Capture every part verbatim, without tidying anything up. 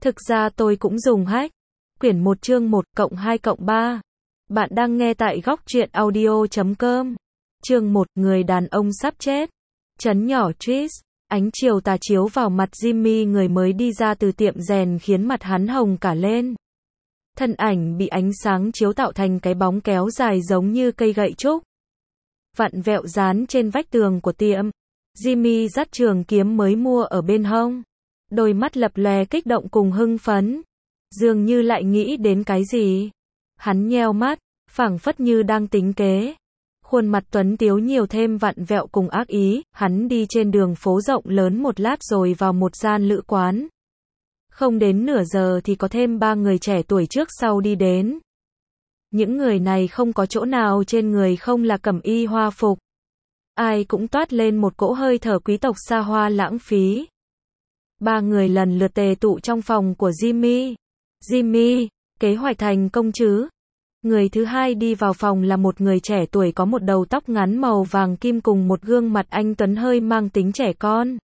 Thực ra tôi cũng dùng hack. Quyển một chương một cộng hai cộng ba. Bạn đang nghe tại góc truyện audio chấm com. Chương một, người đàn ông sắp chết. Trấn nhỏ Tris. Ánh chiều tà chiếu vào mặt Jimmy, người mới đi ra từ tiệm rèn, khiến mặt hắn hồng cả lên. Thân ảnh bị ánh sáng chiếu tạo thành cái bóng kéo dài giống như cây gậy trúc, vặn vẹo dán trên vách tường của tiệm. Jimmy dắt trường kiếm mới mua ở bên hông, đôi mắt lập lòe kích động cùng hưng phấn, dường như lại nghĩ đến cái gì. Hắn nheo mắt, phảng phất như đang tính kế. Khuôn mặt tuấn tiếu nhiều thêm vặn vẹo cùng ác ý. Hắn đi trên đường phố rộng lớn một lát rồi vào một gian lữ quán. Không đến nửa giờ thì có thêm ba người trẻ tuổi trước sau đi đến. Những người này không có chỗ nào trên người không là cẩm y hoa phục. Ai cũng toát lên một cỗ hơi thở quý tộc xa hoa lãng phí. Ba người lần lượt tề tụ trong phòng của Jimmy. Jimmy, kế hoạch thành công chứ? Người thứ hai đi vào phòng là một người trẻ tuổi có một đầu tóc ngắn màu vàng kim cùng một gương mặt anh tuấn hơi mang tính trẻ con.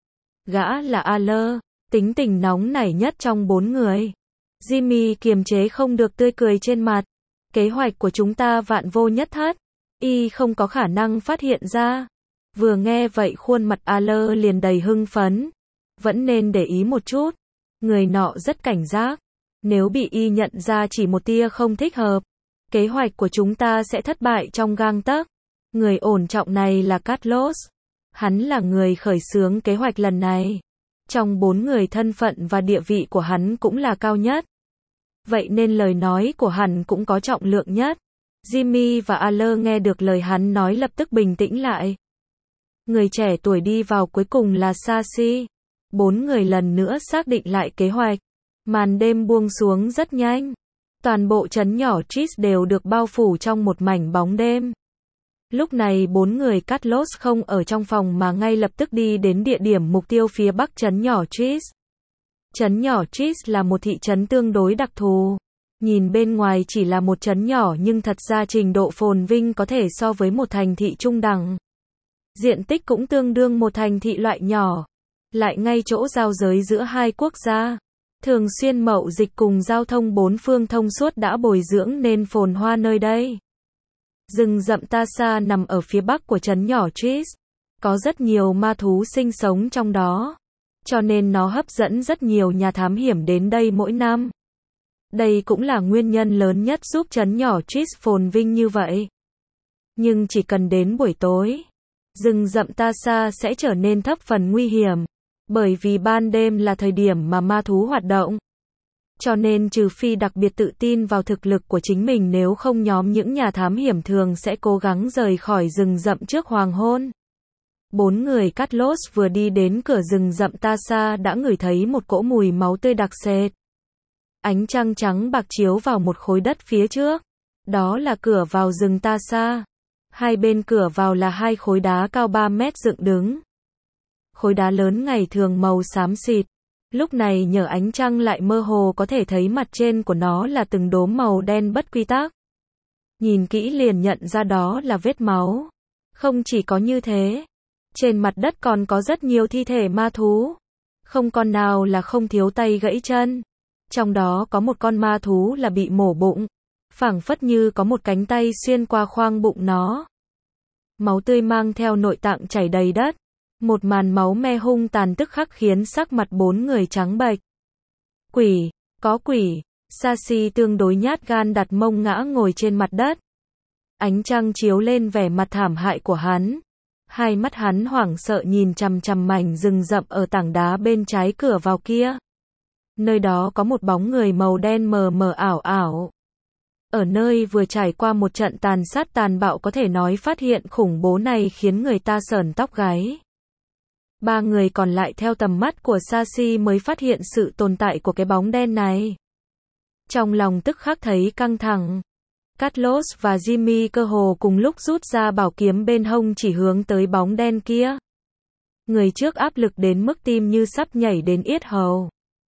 Gã là Aller, tính tình nóng nảy nhất trong bốn người. Jimmy kiềm chế không được tươi cười trên mặt. Kế hoạch của chúng ta vạn vô nhất thất. Y không có khả năng phát hiện ra. Vừa nghe vậy khuôn mặt Aller liền đầy hưng phấn. Vẫn nên để ý một chút. Người nọ rất cảnh giác. Nếu bị Y nhận ra chỉ một tia không thích hợp, kế hoạch của chúng ta sẽ thất bại trong gang tấc. Người ổn trọng này là Carlos. Hắn là người khởi xướng kế hoạch lần này. Trong bốn người thân phận và địa vị của hắn cũng là cao nhất. Vậy nên lời nói của hắn cũng có trọng lượng nhất. Jimmy và Aller nghe được lời hắn nói lập tức bình tĩnh lại. Người trẻ tuổi đi vào cuối cùng là Sashi. Bốn người lần nữa xác định lại kế hoạch. Màn đêm buông xuống rất nhanh. Toàn bộ trấn nhỏ Tris đều được bao phủ trong một mảnh bóng đêm. Lúc này bốn người Carlos không ở trong phòng mà ngay lập tức đi đến địa điểm mục tiêu phía bắc trấn nhỏ Tris. Trấn nhỏ Tris là một thị trấn tương đối đặc thù. Nhìn bên ngoài chỉ là một trấn nhỏ nhưng thật ra trình độ phồn vinh có thể so với một thành thị trung đẳng. Diện tích cũng tương đương một thành thị loại nhỏ. Lại ngay chỗ giao giới giữa hai quốc gia. Thường xuyên mậu dịch cùng giao thông bốn phương thông suốt đã bồi dưỡng nên phồn hoa nơi đây. Rừng rậm Tasa nằm ở phía bắc của trấn nhỏ Tris. Có rất nhiều ma thú sinh sống trong đó. Cho nên nó hấp dẫn rất nhiều nhà thám hiểm đến đây mỗi năm. Đây cũng là nguyên nhân lớn nhất giúp trấn nhỏ Tris phồn vinh như vậy. Nhưng chỉ cần đến buổi tối, rừng rậm Tasa sẽ trở nên thập phần nguy hiểm. Bởi vì ban đêm là thời điểm mà ma thú hoạt động. Cho nên trừ phi đặc biệt tự tin vào thực lực của chính mình, nếu không nhóm những nhà thám hiểm thường sẽ cố gắng rời khỏi rừng rậm trước hoàng hôn. Bốn người Carlos vừa đi đến cửa rừng rậm Tasa đã ngửi thấy một cỗ mùi máu tươi đặc sệt. Ánh trăng trắng bạc chiếu vào một khối đất phía trước. Đó là cửa vào rừng Tasa. Hai bên cửa vào là hai khối đá cao ba mét dựng đứng. Khối đá lớn ngày thường màu xám xịt. Lúc này nhờ ánh trăng lại mơ hồ có thể thấy mặt trên của nó là từng đốm màu đen bất quy tắc. Nhìn kỹ liền nhận ra đó là vết máu. Không chỉ có như thế, trên mặt đất còn có rất nhiều thi thể ma thú. Không con nào là không thiếu tay gãy chân. Trong đó có một con ma thú là bị mổ bụng. Phảng phất như có một cánh tay xuyên qua khoang bụng nó. Máu tươi mang theo nội tạng chảy đầy đất. Một màn máu me hung tàn tức khắc khiến sắc mặt bốn người trắng bệch. Quỷ, có quỷ. Sashi tương đối nhát gan đặt mông ngã ngồi trên mặt đất. Ánh trăng chiếu lên vẻ mặt thảm hại của hắn. Hai mắt hắn hoảng sợ nhìn chằm chằm mảnh rừng rậm ở tảng đá bên trái cửa vào kia. Nơi đó có một bóng người màu đen mờ mờ ảo ảo. Ở nơi vừa trải qua một trận tàn sát tàn bạo, có thể nói phát hiện khủng bố này khiến người ta sởn tóc gáy. Ba người còn lại theo tầm mắt của Sashi mới phát hiện sự tồn tại của cái bóng đen này. Trong lòng tức khắc thấy căng thẳng. Carlos và Jimmy cơ hồ cùng lúc rút ra bảo kiếm bên hông chỉ hướng tới bóng đen kia. Người trước áp lực đến mức tim như sắp nhảy đến yết hầu.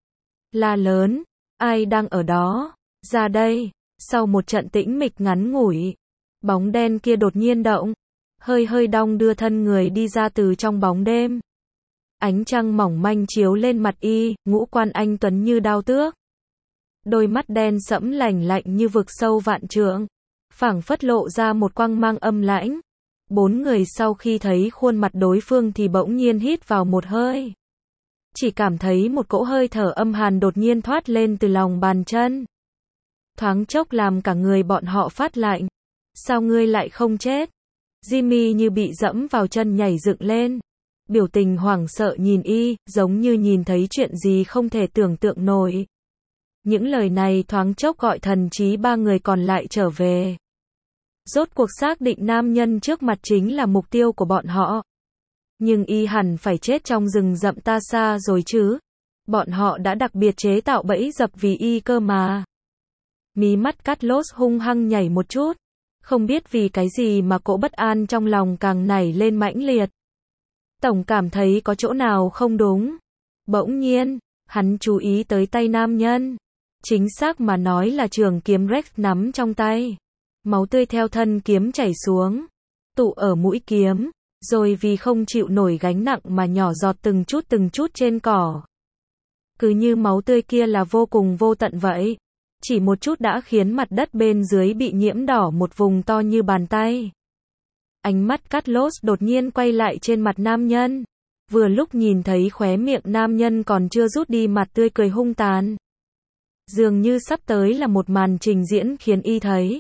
La lớn, ai đang ở đó? Ra đây. Sau một trận tĩnh mịch ngắn ngủi, bóng đen kia đột nhiên động, hơi hơi đong đưa thân người đi ra từ trong bóng đêm. Ánh trăng mỏng manh chiếu lên mặt y, ngũ quan anh tuấn như đao tước. Đôi mắt đen sẫm lành lạnh như vực sâu vạn trượng, phảng phất lộ ra một quang mang âm lãnh. Bốn người sau khi thấy khuôn mặt đối phương thì bỗng nhiên hít vào một hơi. Chỉ cảm thấy một cỗ hơi thở âm hàn đột nhiên thoát lên từ lòng bàn chân. Thoáng chốc làm cả người bọn họ phát lạnh. Sao ngươi lại không chết? Jimmy như bị dẫm vào chân nhảy dựng lên. Biểu tình hoảng sợ nhìn y, giống như nhìn thấy chuyện gì không thể tưởng tượng nổi. Những lời này thoáng chốc gọi thần trí ba người còn lại trở về. Rốt cuộc xác định nam nhân trước mặt chính là mục tiêu của bọn họ. Nhưng y hẳn phải chết trong rừng rậm ta xa rồi chứ. Bọn họ đã đặc biệt chế tạo bẫy dập vì y cơ mà. Mí mắt Carlos hung hăng nhảy một chút. Không biết vì cái gì mà cỗ bất an trong lòng càng nảy lên mãnh liệt. Tổng cảm thấy có chỗ nào không đúng. Bỗng nhiên, hắn chú ý tới tay nam nhân. Chính xác mà nói là trường kiếm Rex nắm trong tay. Máu tươi theo thân kiếm chảy xuống, tụ ở mũi kiếm, rồi vì không chịu nổi gánh nặng mà nhỏ giọt từng chút từng chút trên cỏ. Cứ như máu tươi kia là vô cùng vô tận vậy. Chỉ một chút đã khiến mặt đất bên dưới bị nhiễm đỏ một vùng to như bàn tay. Ánh mắt Carlos đột nhiên quay lại trên mặt nam nhân. Vừa lúc nhìn thấy khóe miệng nam nhân còn chưa rút đi mặt tươi cười hung tàn. Dường như sắp tới là một màn trình diễn khiến y thấy.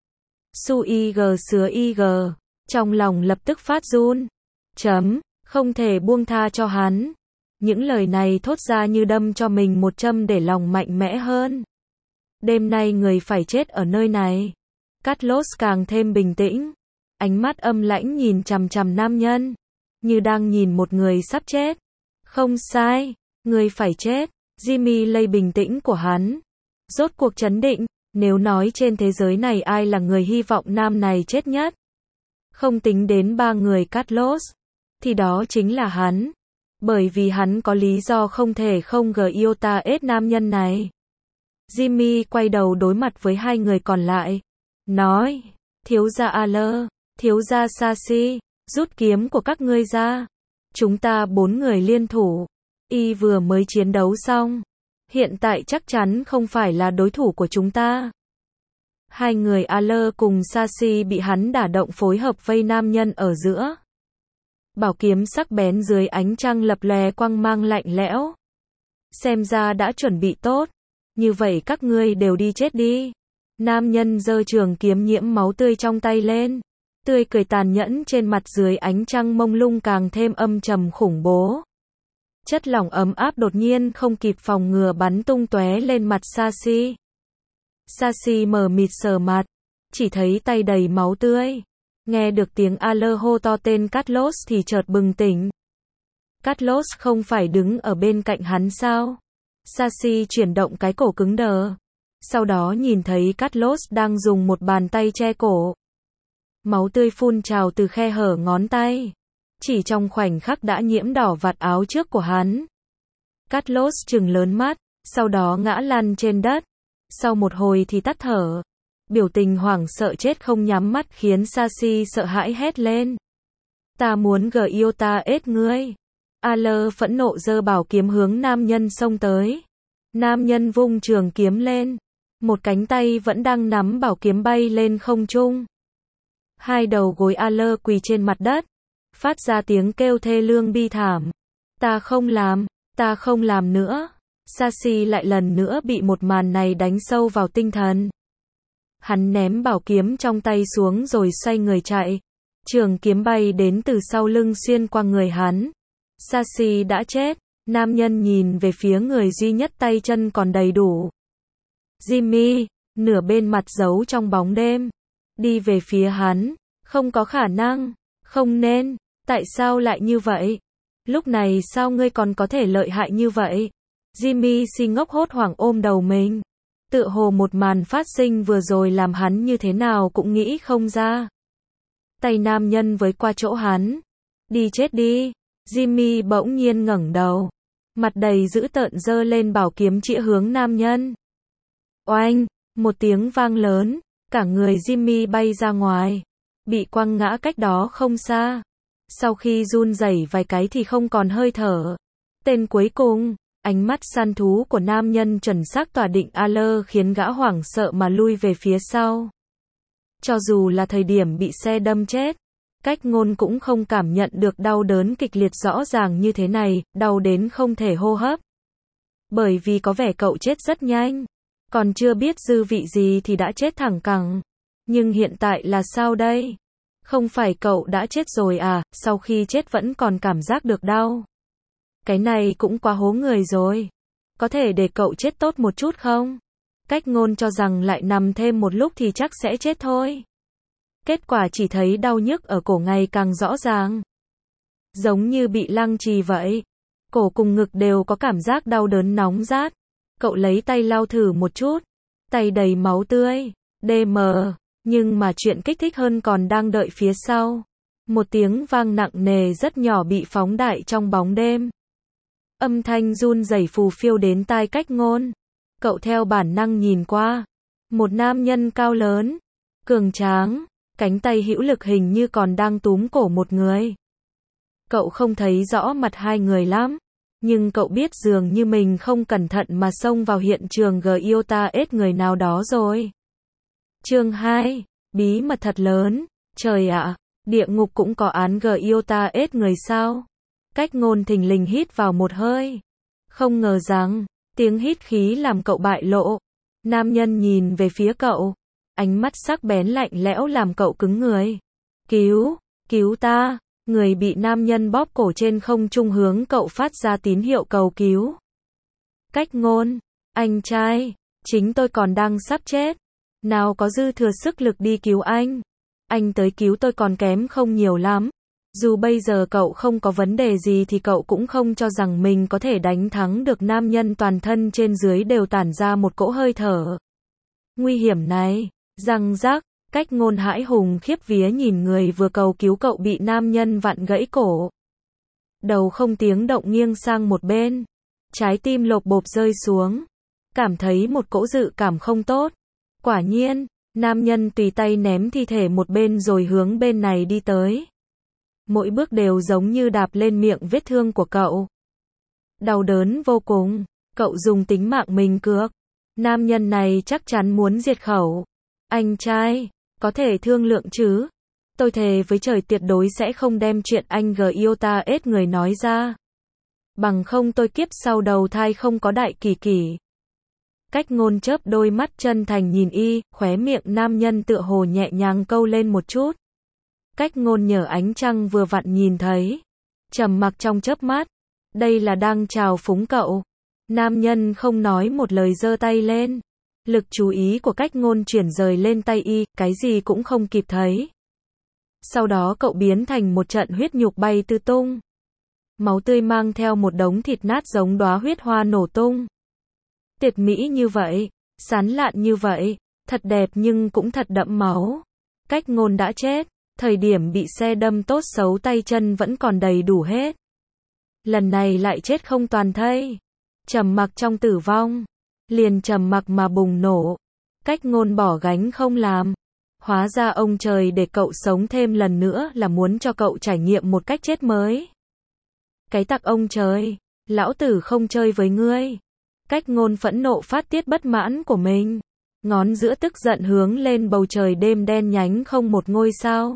Su y gờ sứa y gờ. Trong lòng lập tức phát run. Chấm, không thể buông tha cho hắn. Những lời này thốt ra như đâm cho mình một châm để lòng mạnh mẽ hơn. Đêm nay người phải chết ở nơi này. Carlos càng thêm bình tĩnh. Ánh mắt âm lãnh nhìn chằm chằm nam nhân. Như đang nhìn một người sắp chết. Không sai, người phải chết. Jimmy lây bình tĩnh của hắn. Rốt cuộc chấn định. Nếu nói trên thế giới này ai là người hy vọng nam này chết nhất. Không tính đến ba người Carlos. Thì đó chính là hắn. Bởi vì hắn có lý do không thể không gờ yêu ta ết nam nhân này. Jimmy quay đầu đối mặt với hai người còn lại. Nói. Thiếu gia Aller, thiếu gia Sashi, rút kiếm của các ngươi ra. Chúng ta bốn người liên thủ. Y vừa mới chiến đấu xong. Hiện tại chắc chắn không phải là đối thủ của chúng ta. Hai người Aller cùng Sashi bị hắn đả động phối hợp vây nam nhân ở giữa. Bảo kiếm sắc bén dưới ánh trăng lập lòe quang mang lạnh lẽo. Xem ra đã chuẩn bị tốt. Như vậy các ngươi đều đi chết đi. Nam nhân giơ trường kiếm nhiễm máu tươi trong tay lên. Tươi cười tàn nhẫn trên mặt dưới ánh trăng mông lung càng thêm âm trầm khủng bố. Chất lỏng ấm áp đột nhiên không kịp phòng ngừa bắn tung tóe lên mặt Sashi. Sashi mờ mịt sờ mặt. Chỉ thấy tay đầy máu tươi. Nghe được tiếng Aller hô to tên Carlos thì chợt bừng tỉnh. Carlos không phải đứng ở bên cạnh hắn sao? Sashi chuyển động cái cổ cứng đờ. Sau đó nhìn thấy Carlos đang dùng một bàn tay che cổ. Máu tươi phun trào từ khe hở ngón tay. Chỉ trong khoảnh khắc đã nhiễm đỏ vạt áo trước của hắn. Carlos trừng lớn mắt, sau đó ngã lăn trên đất. Sau một hồi thì tắt thở. Biểu tình hoảng sợ chết không nhắm mắt khiến Sashi sợ hãi hét lên. Ta muốn gờ yêu ta ết ngươi. Aller phẫn nộ giơ bảo kiếm hướng nam nhân xông tới. Nam nhân vung trường kiếm lên. Một cánh tay vẫn đang nắm bảo kiếm bay lên không trung. Hai đầu gối Aller quỳ trên mặt đất. Phát ra tiếng kêu thê lương bi thảm. Ta không làm, ta không làm nữa. Sashi lại lần nữa bị một màn này đánh sâu vào tinh thần. Hắn ném bảo kiếm trong tay xuống rồi xoay người chạy. Trường kiếm bay đến từ sau lưng xuyên qua người hắn. Sashi đã chết. Nam nhân nhìn về phía người duy nhất tay chân còn đầy đủ. Jimmy, nửa bên mặt giấu trong bóng đêm. Đi về phía hắn. Không có khả năng. Không nên. Tại sao lại như vậy? Lúc này sao ngươi còn có thể lợi hại như vậy? Jimmy si ngốc hốt hoảng ôm đầu mình. Tựa hồ một màn phát sinh vừa rồi làm hắn như thế nào cũng nghĩ không ra. Tay nam nhân với qua chỗ hắn. Đi chết đi. Jimmy bỗng nhiên ngẩng đầu. Mặt đầy dữ tợn giơ lên bảo kiếm chĩa hướng nam nhân. Oanh! Một tiếng vang lớn. Cả người Jimmy bay ra ngoài. Bị quăng ngã cách đó không xa. Sau khi run rẩy vài cái thì không còn hơi thở. Tên cuối cùng, ánh mắt săn thú của nam nhân chuẩn xác tỏa định A Lơ khiến gã hoảng sợ mà lui về phía sau. Cho dù là thời điểm bị xe đâm chết, Cách Ngôn cũng không cảm nhận được đau đớn kịch liệt rõ ràng như thế này, đau đến không thể hô hấp. Bởi vì có vẻ cậu chết rất nhanh, còn chưa biết dư vị gì thì đã chết thẳng cẳng. Nhưng hiện tại là sao đây? Không phải cậu đã chết rồi à, sau khi chết vẫn còn cảm giác được đau. Cái này cũng quá hố người rồi. Có thể để cậu chết tốt một chút không? Cách Ngôn cho rằng lại nằm thêm một lúc thì chắc sẽ chết thôi. Kết quả chỉ thấy đau nhức ở cổ ngày càng rõ ràng. Giống như bị lăng trì vậy. Cổ cùng ngực đều có cảm giác đau đớn nóng rát. Cậu lấy tay lau thử một chút. Tay đầy máu tươi. đê em. Nhưng mà chuyện kích thích hơn còn đang đợi phía sau. Một tiếng vang nặng nề rất nhỏ bị phóng đại trong bóng đêm. Âm thanh run rẩy phù phiêu đến tai Cách Ngôn. Cậu theo bản năng nhìn qua. Một nam nhân cao lớn, cường tráng, cánh tay hữu lực hình như còn đang túm cổ một người. Cậu không thấy rõ mặt hai người lắm, nhưng cậu biết dường như mình không cẩn thận mà xông vào hiện trường Giota ết người nào đó rồi. Chương hai, bí mật thật lớn. Trời ạ, địa ngục cũng có án Giota ết người sao? Cách Ngôn thình lình hít vào một hơi. Không ngờ rằng, tiếng hít khí làm cậu bại lộ. Nam nhân nhìn về phía cậu. Ánh mắt sắc bén lạnh lẽo làm cậu cứng người. Cứu, cứu ta. Người bị nam nhân bóp cổ trên không trung hướng cậu phát ra tín hiệu cầu cứu. Cách Ngôn, anh trai, chính tôi còn đang sắp chết. Nào có dư thừa sức lực đi cứu anh. Anh tới cứu tôi còn kém không nhiều lắm. Dù bây giờ cậu không có vấn đề gì thì cậu cũng không cho rằng mình có thể đánh thắng được nam nhân toàn thân trên dưới đều tản ra một cỗ hơi thở. Nguy hiểm này, răng rắc, Cách Ngôn hãi hùng khiếp vía nhìn người vừa cầu cứu cậu bị nam nhân vặn gãy cổ. Đầu không tiếng động nghiêng sang một bên. Trái tim lộp bộp rơi xuống. Cảm thấy một cỗ dự cảm không tốt. Quả nhiên, nam nhân tùy tay ném thi thể một bên rồi hướng bên này đi tới. Mỗi bước đều giống như đạp lên miệng vết thương của cậu. Đau đớn vô cùng, cậu dùng tính mạng mình cược. Nam nhân này chắc chắn muốn diệt khẩu. Anh trai, có thể thương lượng chứ? Tôi thề với trời tuyệt đối sẽ không đem chuyện anh Giota ết người nói ra. Bằng không tôi kiếp sau đầu thai không có đại kỳ kỳ. Cách Ngôn chớp đôi mắt chân thành nhìn y, khóe miệng nam nhân tựa hồ nhẹ nhàng câu lên một chút. Cách Ngôn nhờ ánh trăng vừa vặn nhìn thấy. Trầm mặc trong chớp mắt. Đây là đang chào phúng cậu. Nam nhân không nói một lời giơ tay lên. Lực chú ý của Cách Ngôn chuyển rời lên tay y, cái gì cũng không kịp thấy. Sau đó cậu biến thành một trận huyết nhục bay tứ tung. Máu tươi mang theo một đống thịt nát giống đóa huyết hoa nổ tung. Tuyệt mỹ như vậy, sán lạn như vậy, thật đẹp nhưng cũng thật đẫm máu. Cách Ngôn đã chết. Thời điểm bị xe đâm tốt xấu tay chân vẫn còn đầy đủ hết. Lần này lại chết không toàn thây. Trầm mặc trong tử vong. Liền trầm mặc mà bùng nổ. Cách Ngôn bỏ gánh không làm. Hóa ra ông trời để cậu sống thêm lần nữa là muốn cho cậu trải nghiệm một cách chết mới. Cái tặc ông trời. Lão tử không chơi với ngươi. Cách Ngôn phẫn nộ phát tiết bất mãn của mình. Ngón giữa tức giận hướng lên bầu trời đêm đen nhánh không một ngôi sao.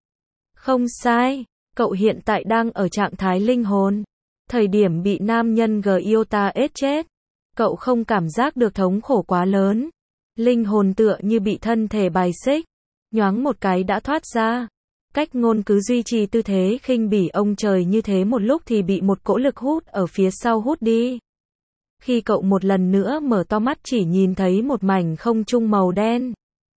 Không sai, cậu hiện tại đang ở trạng thái linh hồn. Thời điểm bị nam nhân Giota ết chết, cậu không cảm giác được thống khổ quá lớn. Linh hồn tựa như bị thân thể bài xích, nhoáng một cái đã thoát ra. Cách Ngôn cứ duy trì tư thế khinh bỉ ông trời như thế một lúc thì bị một cỗ lực hút ở phía sau hút đi. Khi cậu một lần nữa mở to mắt chỉ nhìn thấy một mảnh không trung màu đen.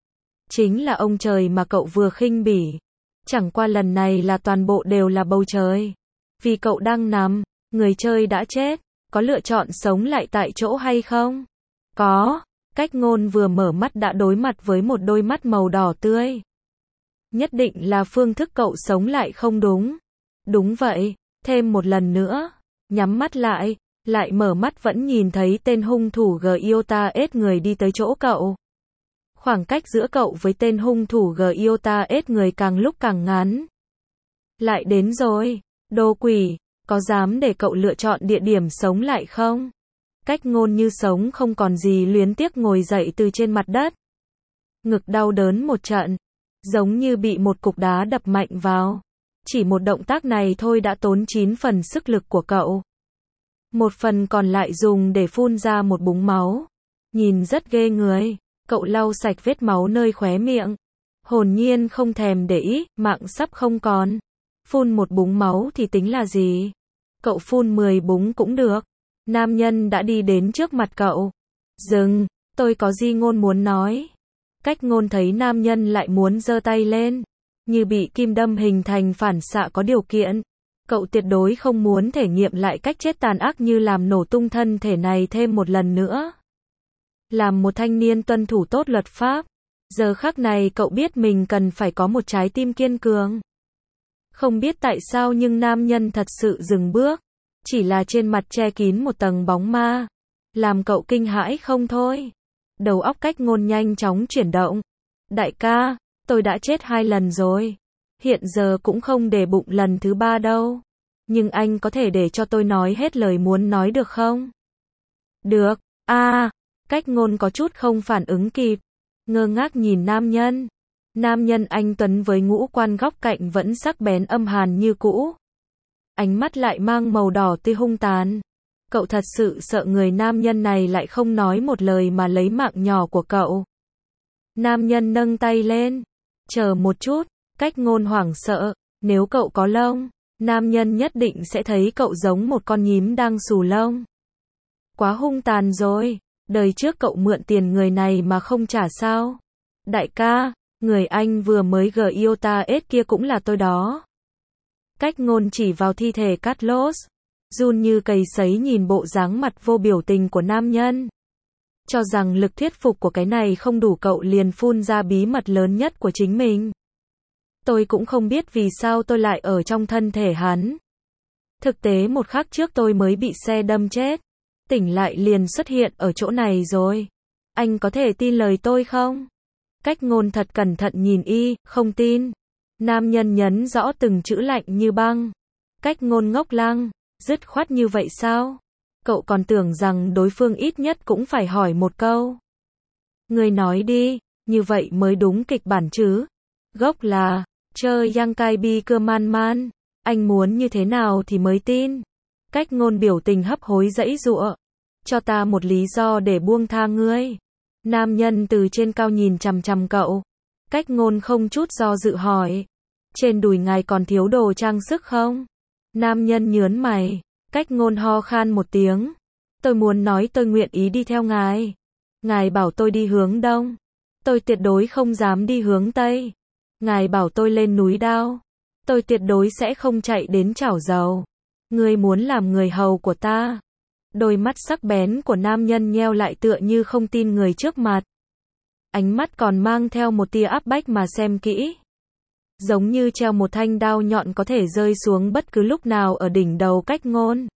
Chính là ông trời mà cậu vừa khinh bỉ. Chẳng qua lần này là toàn bộ đều là bầu trời. Vì cậu đang nằm, người chơi đã chết, có lựa chọn sống lại tại chỗ hay không? Có. Cách Ngôn vừa mở mắt đã đối mặt với một đôi mắt màu đỏ tươi. Nhất định là phương thức cậu sống lại không đúng. Đúng vậy, thêm một lần nữa. Nhắm mắt lại, lại mở mắt vẫn nhìn thấy tên hung thủ Giota ết người đi tới chỗ cậu. Khoảng cách giữa cậu với tên hung thủ Giota ết người càng lúc càng ngắn. Lại đến rồi. Đồ quỷ, có dám để cậu lựa chọn địa điểm sống lại không? Cách Ngôn như sống không còn gì luyến tiếc ngồi dậy từ trên mặt đất. Ngực đau đớn một trận, giống như bị một cục đá đập mạnh vào. Chỉ một động tác này thôi đã tốn chín phần sức lực của cậu. Một phần còn lại dùng để phun ra một búng máu. Nhìn rất ghê người. Cậu lau sạch vết máu nơi khóe miệng. Hồn nhiên không thèm để ý, mạng sắp không còn. Phun một búng máu thì tính là gì? Cậu phun mười búng cũng được. Nam nhân đã đi đến trước mặt cậu. Dừng, tôi có gì Ngôn muốn nói. Cách Ngôn thấy nam nhân lại muốn giơ tay lên. Như bị kim đâm hình thành phản xạ có điều kiện. Cậu tuyệt đối không muốn thể nghiệm lại cách chết tàn ác như làm nổ tung thân thể này thêm một lần nữa. Làm một thanh niên tuân thủ tốt luật pháp. Giờ khắc này cậu biết mình cần phải có một trái tim kiên cường. Không biết tại sao nhưng nam nhân thật sự dừng bước. Chỉ là trên mặt che kín một tầng bóng ma. Làm cậu kinh hãi không thôi. Đầu óc Cách Ngôn nhanh chóng chuyển động. Đại ca, tôi đã chết hai lần rồi. Hiện giờ cũng không để bụng lần thứ ba đâu. Nhưng anh có thể để cho tôi nói hết lời muốn nói được không? Được, a à, Cách Ngôn có chút không phản ứng kịp. Ngơ ngác nhìn nam nhân. Nam nhân anh tuấn với ngũ quan góc cạnh vẫn sắc bén âm hàn như cũ. Ánh mắt lại mang màu đỏ tươi hung tàn. Cậu thật sự sợ người nam nhân này lại không nói một lời mà lấy mạng nhỏ của cậu. Nam nhân nâng tay lên. Chờ một chút, Cách Ngôn hoảng sợ. Nếu cậu có lông, nam nhân nhất định sẽ thấy cậu giống một con nhím đang xù lông. Quá hung tàn rồi. Đời trước cậu mượn tiền người này mà không trả sao? Đại ca, người anh vừa mới gờ yêu ta ết kia cũng là tôi đó. Cách Ngôn chỉ vào thi thể Carlos. Run như cầy sấy nhìn bộ dáng mặt vô biểu tình của nam nhân. Cho rằng lực thuyết phục của cái này không đủ cậu liền phun ra bí mật lớn nhất của chính mình. Tôi cũng không biết vì sao tôi lại ở trong thân thể hắn. Thực tế một khắc trước tôi mới bị xe đâm chết. Tỉnh lại liền xuất hiện ở chỗ này rồi. Anh có thể tin lời tôi không? Cách Ngôn thật cẩn thận nhìn y, không tin. Nam nhân nhấn rõ từng chữ lạnh như băng. Cách Ngôn ngốc lăng, dứt khoát như vậy sao? Cậu còn tưởng rằng đối phương ít nhất cũng phải hỏi một câu. Người nói đi, như vậy mới đúng kịch bản chứ. Gốc là, chơi yang kai bi cơ man man. Anh muốn như thế nào thì mới tin. Cách Ngôn biểu tình hấp hối giãy giụa. Cho ta một lý do để buông tha ngươi. Nam nhân từ trên cao nhìn chằm chằm cậu. Cách Ngôn không chút do dự hỏi. Trên đùi ngài còn thiếu đồ trang sức không? Nam nhân nhớn mày. Cách Ngôn ho khan một tiếng. Tôi muốn nói tôi nguyện ý đi theo ngài. Ngài bảo tôi đi hướng đông. Tôi tuyệt đối không dám đi hướng tây. Ngài bảo tôi lên núi Đao. Tôi tuyệt đối sẽ không chạy đến chảo dầu. Ngươi muốn làm người hầu của ta. Đôi mắt sắc bén của nam nhân nheo lại tựa như không tin người trước mặt. Ánh mắt còn mang theo một tia áp bách mà xem kỹ. Giống như treo một thanh đao nhọn có thể rơi xuống bất cứ lúc nào ở đỉnh đầu Cách Ngôn.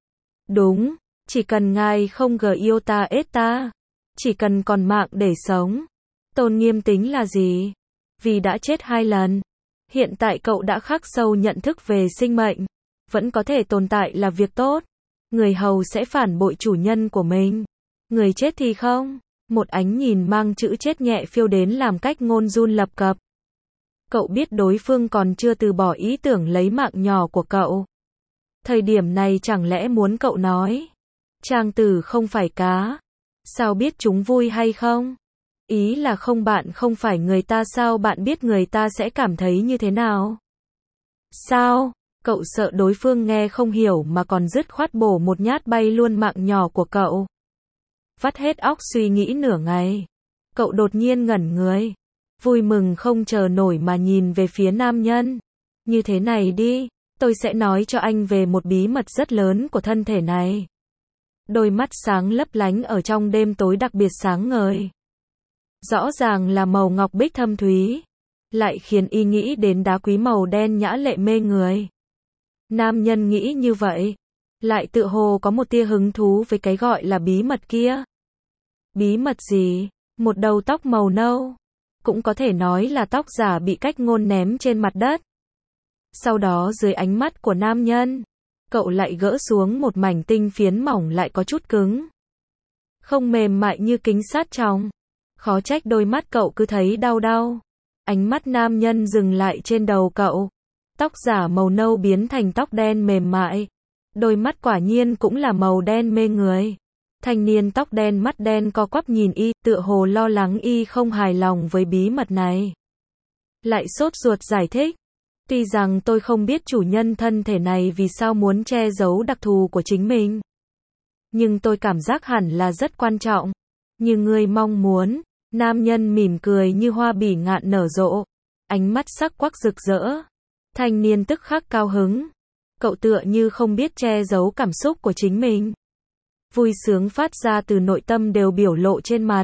Đúng, chỉ cần ngài không gờ yêu ta ết ta. Chỉ cần còn mạng để sống. Tôn nghiêm tính là gì? Vì đã chết hai lần. Hiện tại cậu đã khắc sâu nhận thức về sinh mệnh. Vẫn có thể tồn tại là việc tốt. Người hầu sẽ phản bội chủ nhân của mình. Người chết thì không. Một ánh nhìn mang chữ chết nhẹ phiêu đến làm Cách Ngôn run lập cập. Cậu biết đối phương còn chưa từ bỏ ý tưởng lấy mạng nhỏ của cậu. Thời điểm này chẳng lẽ muốn cậu nói. Trang tử không phải cá. Sao biết chúng vui hay không? Ý là không bạn không phải người ta sao bạn biết người ta sẽ cảm thấy như thế nào? Sao? Cậu sợ đối phương nghe không hiểu mà còn dứt khoát bổ một nhát bay luôn mạng nhỏ của cậu. Vắt hết óc suy nghĩ nửa ngày. Cậu đột nhiên ngẩn người. Vui mừng không chờ nổi mà nhìn về phía nam nhân. Như thế này đi, tôi sẽ nói cho anh về một bí mật rất lớn của thân thể này. Đôi mắt sáng lấp lánh ở trong đêm tối đặc biệt sáng ngời. Rõ ràng là màu ngọc bích thâm thúy. Lại khiến y nghĩ đến đá quý màu đen nhã lệ mê người. Nam nhân nghĩ như vậy. Lại tự hồ có một tia hứng thú với cái gọi là bí mật kia. Bí mật gì? Một đầu tóc màu nâu. Cũng có thể nói là tóc giả bị Cách Ngôn ném trên mặt đất. Sau đó dưới ánh mắt của nam nhân, cậu lại gỡ xuống một mảnh tinh phiến mỏng lại có chút cứng. Không mềm mại như kính sát trong. Khó trách đôi mắt cậu cứ thấy đau đau. Ánh mắt nam nhân dừng lại trên đầu cậu. Tóc giả màu nâu biến thành tóc đen mềm mại. Đôi mắt quả nhiên cũng là màu đen mê người. Thanh niên tóc đen mắt đen co quắp nhìn y, tựa hồ lo lắng y không hài lòng với bí mật này. Lại sốt ruột giải thích. Tuy rằng tôi không biết chủ nhân thân thể này vì sao muốn che giấu đặc thù của chính mình. Nhưng tôi cảm giác hẳn là rất quan trọng. Như ngươi mong muốn. Nam nhân mỉm cười như hoa bỉ ngạn nở rộ. Ánh mắt sắc quắc rực rỡ. Thanh niên tức khắc cao hứng. Cậu tựa như không biết che giấu cảm xúc của chính mình. Vui sướng phát ra từ nội tâm đều biểu lộ trên mặt.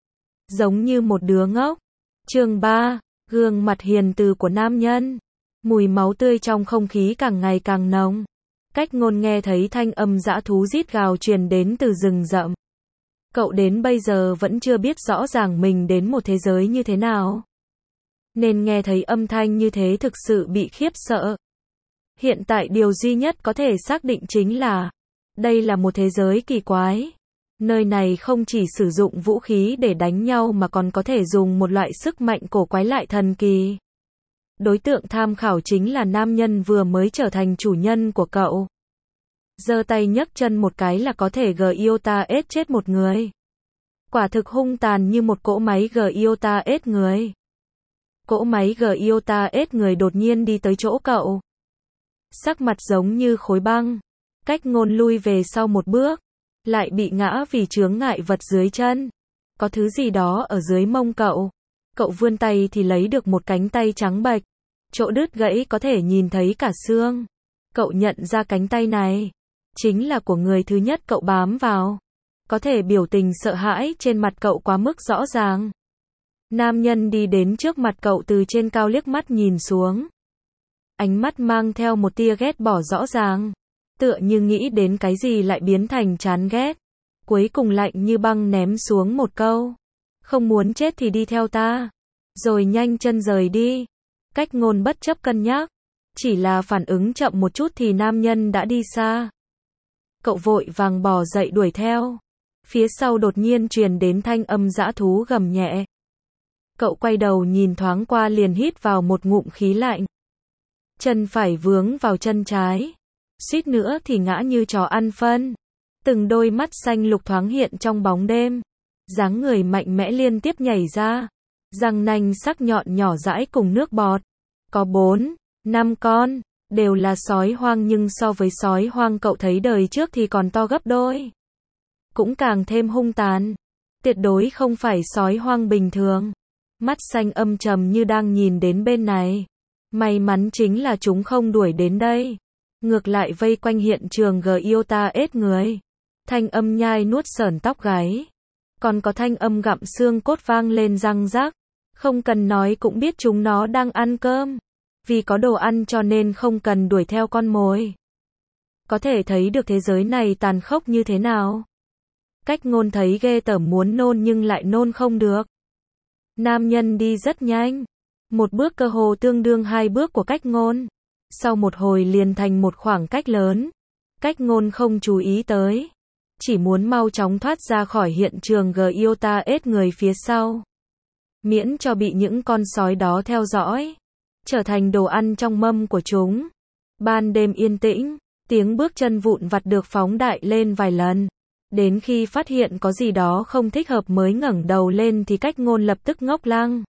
Giống như một đứa ngốc. Chương ba. Gương mặt hiền từ của nam nhân. Mùi máu tươi trong không khí càng ngày càng nồng. Cách ngôn nghe thấy thanh âm dã thú rít gào truyền đến từ rừng rậm. Cậu đến bây giờ vẫn chưa biết rõ ràng mình đến một thế giới như thế nào. Nên nghe thấy âm thanh như thế thực sự bị khiếp sợ. Hiện tại điều duy nhất có thể xác định chính là đây là một thế giới kỳ quái. Nơi này không chỉ sử dụng vũ khí để đánh nhau mà còn có thể dùng một loại sức mạnh cổ quái lại thần kỳ. Đối tượng tham khảo chính là nam nhân vừa mới trở thành chủ nhân của cậu. Giơ tay nhấc chân một cái là có thể Giota ết chết một người. Quả thực hung tàn như một cỗ máy Giota ết người. Cỗ máy Giota ết người đột nhiên đi tới chỗ cậu. Sắc mặt giống như khối băng. Cách ngôn lui về sau một bước. Lại bị ngã vì chướng ngại vật dưới chân. Có thứ gì đó ở dưới mông cậu. Cậu vươn tay thì lấy được một cánh tay trắng bệch. Chỗ đứt gãy có thể nhìn thấy cả xương. Cậu nhận ra cánh tay này. Chính là của người thứ nhất cậu bám vào. Có thể biểu tình sợ hãi trên mặt cậu quá mức rõ ràng. Nam nhân đi đến trước mặt cậu từ trên cao liếc mắt nhìn xuống. Ánh mắt mang theo một tia ghét bỏ rõ ràng. Tựa như nghĩ đến cái gì lại biến thành chán ghét. Cuối cùng lạnh như băng ném xuống một câu. Không muốn chết thì đi theo ta. Rồi nhanh chân rời đi. Cách ngôn bất chấp cân nhắc. Chỉ là phản ứng chậm một chút thì nam nhân đã đi xa. Cậu vội vàng bò dậy đuổi theo. Phía sau đột nhiên truyền đến thanh âm dã thú gầm nhẹ. Cậu quay đầu nhìn thoáng qua liền hít vào một ngụm khí lạnh. Chân phải vướng vào chân trái. Suýt nữa thì ngã như chó ăn phân. Từng đôi mắt xanh lục thoáng hiện trong bóng đêm. Dáng người mạnh mẽ liên tiếp nhảy ra. Răng nanh sắc nhọn nhỏ dãi cùng nước bọt. Có bốn, năm con. Đều là sói hoang nhưng so với sói hoang cậu thấy đời trước thì còn to gấp đôi. Cũng càng thêm hung tàn. Tuyệt đối không phải sói hoang bình thường. Mắt xanh âm trầm như đang nhìn đến bên này. May mắn chính là chúng không đuổi đến đây. Ngược lại vây quanh hiện trường Giota ết người. Thanh âm nhai nuốt sởn tóc gáy. Còn có thanh âm gặm xương cốt vang lên răng rắc. Không cần nói cũng biết chúng nó đang ăn cơm. Vì có đồ ăn cho nên không cần đuổi theo con mồi. Có thể thấy được thế giới này tàn khốc như thế nào. Cách ngôn thấy ghê tởm muốn nôn nhưng lại nôn không được. Nam nhân đi rất nhanh. Một bước cơ hồ tương đương hai bước của cách ngôn. Sau một hồi liền thành một khoảng cách lớn. Cách ngôn không chú ý tới. Chỉ muốn mau chóng thoát ra khỏi hiện trường Giota ết người phía sau. Miễn cho bị những con sói đó theo dõi. Trở thành đồ ăn trong mâm của chúng. Ban đêm yên tĩnh. Tiếng bước chân vụn vặt được phóng đại lên vài lần. Đến khi phát hiện có gì đó không thích hợp mới ngẩng đầu lên thì cách ngôn lập tức ngốc lăng.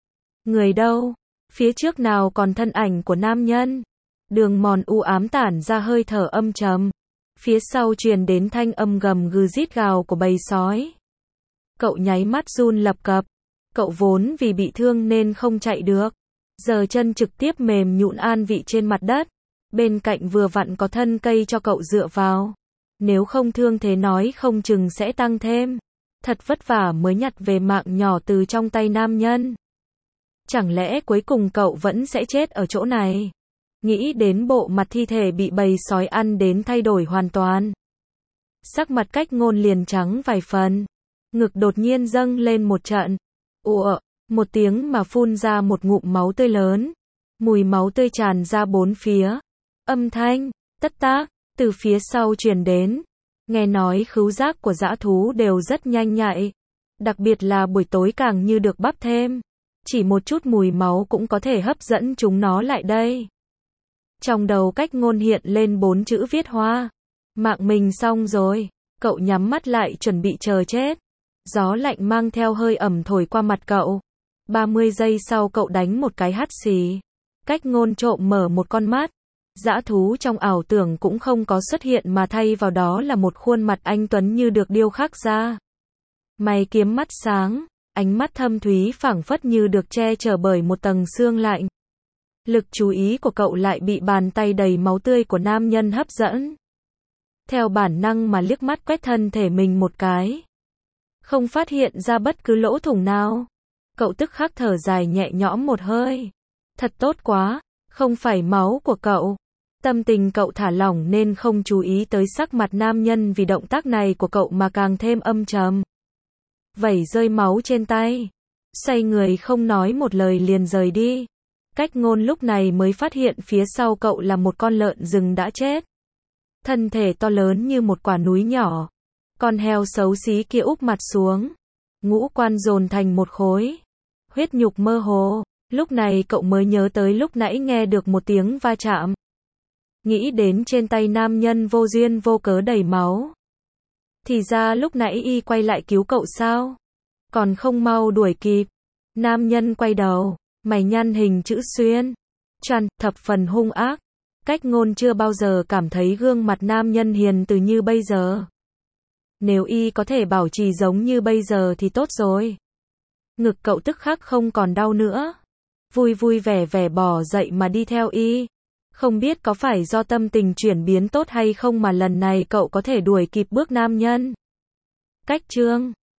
Người đâu? Phía trước nào còn thân ảnh của nam nhân? Đường mòn u ám tản ra hơi thở âm trầm. Phía sau truyền đến thanh âm gầm gừ rít gào của bầy sói. Cậu nháy mắt run lập cập. Cậu vốn vì bị thương nên không chạy được. Giờ chân trực tiếp mềm nhũn an vị trên mặt đất. Bên cạnh vừa vặn có thân cây cho cậu dựa vào. Nếu không thương thế nói không chừng sẽ tăng thêm. Thật vất vả mới nhặt về mạng nhỏ từ trong tay nam nhân. Chẳng lẽ cuối cùng cậu vẫn sẽ chết ở chỗ này? Nghĩ đến bộ mặt thi thể bị bầy sói ăn đến thay đổi hoàn toàn. Sắc mặt cách ngôn liền trắng vài phần. Ngực đột nhiên dâng lên một trận. Ủa, một tiếng mà phun ra một ngụm máu tươi lớn. Mùi máu tươi tràn ra bốn phía. Âm thanh, tất tác, từ phía sau truyền đến. Nghe nói khứu giác của dã thú đều rất nhanh nhạy. Đặc biệt là buổi tối càng như được bắp thêm. Chỉ một chút mùi máu cũng có thể hấp dẫn chúng nó lại đây. Trong đầu Cách Ngôn hiện lên bốn chữ viết hoa. Mạng mình xong rồi. Cậu nhắm mắt lại chuẩn bị chờ chết. Gió lạnh mang theo hơi ẩm thổi qua mặt cậu. ba mươi giây sau cậu đánh một cái hắt xì. Cách Ngôn trộm mở một con mắt. Dã thú trong ảo tưởng cũng không có xuất hiện mà thay vào đó là một khuôn mặt anh tuấn như được điêu khắc ra. Mày kiếm mắt sáng, ánh mắt thâm thúy phảng phất như được che chở bởi một tầng sương lạnh. Lực chú ý của cậu lại bị bàn tay đầy máu tươi của nam nhân hấp dẫn. Theo bản năng mà liếc mắt quét thân thể mình một cái. Không phát hiện ra bất cứ lỗ thủng nào. Cậu tức khắc thở dài nhẹ nhõm một hơi. Thật tốt quá, không phải máu của cậu. Tâm tình cậu thả lỏng nên không chú ý tới sắc mặt nam nhân vì động tác này của cậu mà càng thêm âm trầm. Vẩy rơi máu trên tay. Xoay người không nói một lời liền rời đi. Cách Ngôn lúc này mới phát hiện phía sau cậu là một con lợn rừng đã chết. Thân thể to lớn như một quả núi nhỏ. Con heo xấu xí kia úp mặt xuống. Ngũ quan dồn thành một khối. Huyết nhục mơ hồ. Lúc này cậu mới nhớ tới lúc nãy nghe được một tiếng va chạm. Nghĩ đến trên tay nam nhân vô duyên vô cớ đầy máu. Thì ra lúc nãy y quay lại cứu cậu sao? Còn không mau đuổi kịp. Nam nhân quay đầu, mày nhăn hình chữ xuyên. Tràn, thập phần hung ác. Cách Ngôn chưa bao giờ cảm thấy gương mặt nam nhân hiền từ như bây giờ. Nếu y có thể bảo trì giống như bây giờ thì tốt rồi. Ngực cậu tức khắc không còn đau nữa. Vui vui vẻ vẻ bò dậy mà đi theo y. Không biết có phải do tâm tình chuyển biến tốt hay không mà lần này cậu có thể đuổi kịp bước nam nhân. Cách chương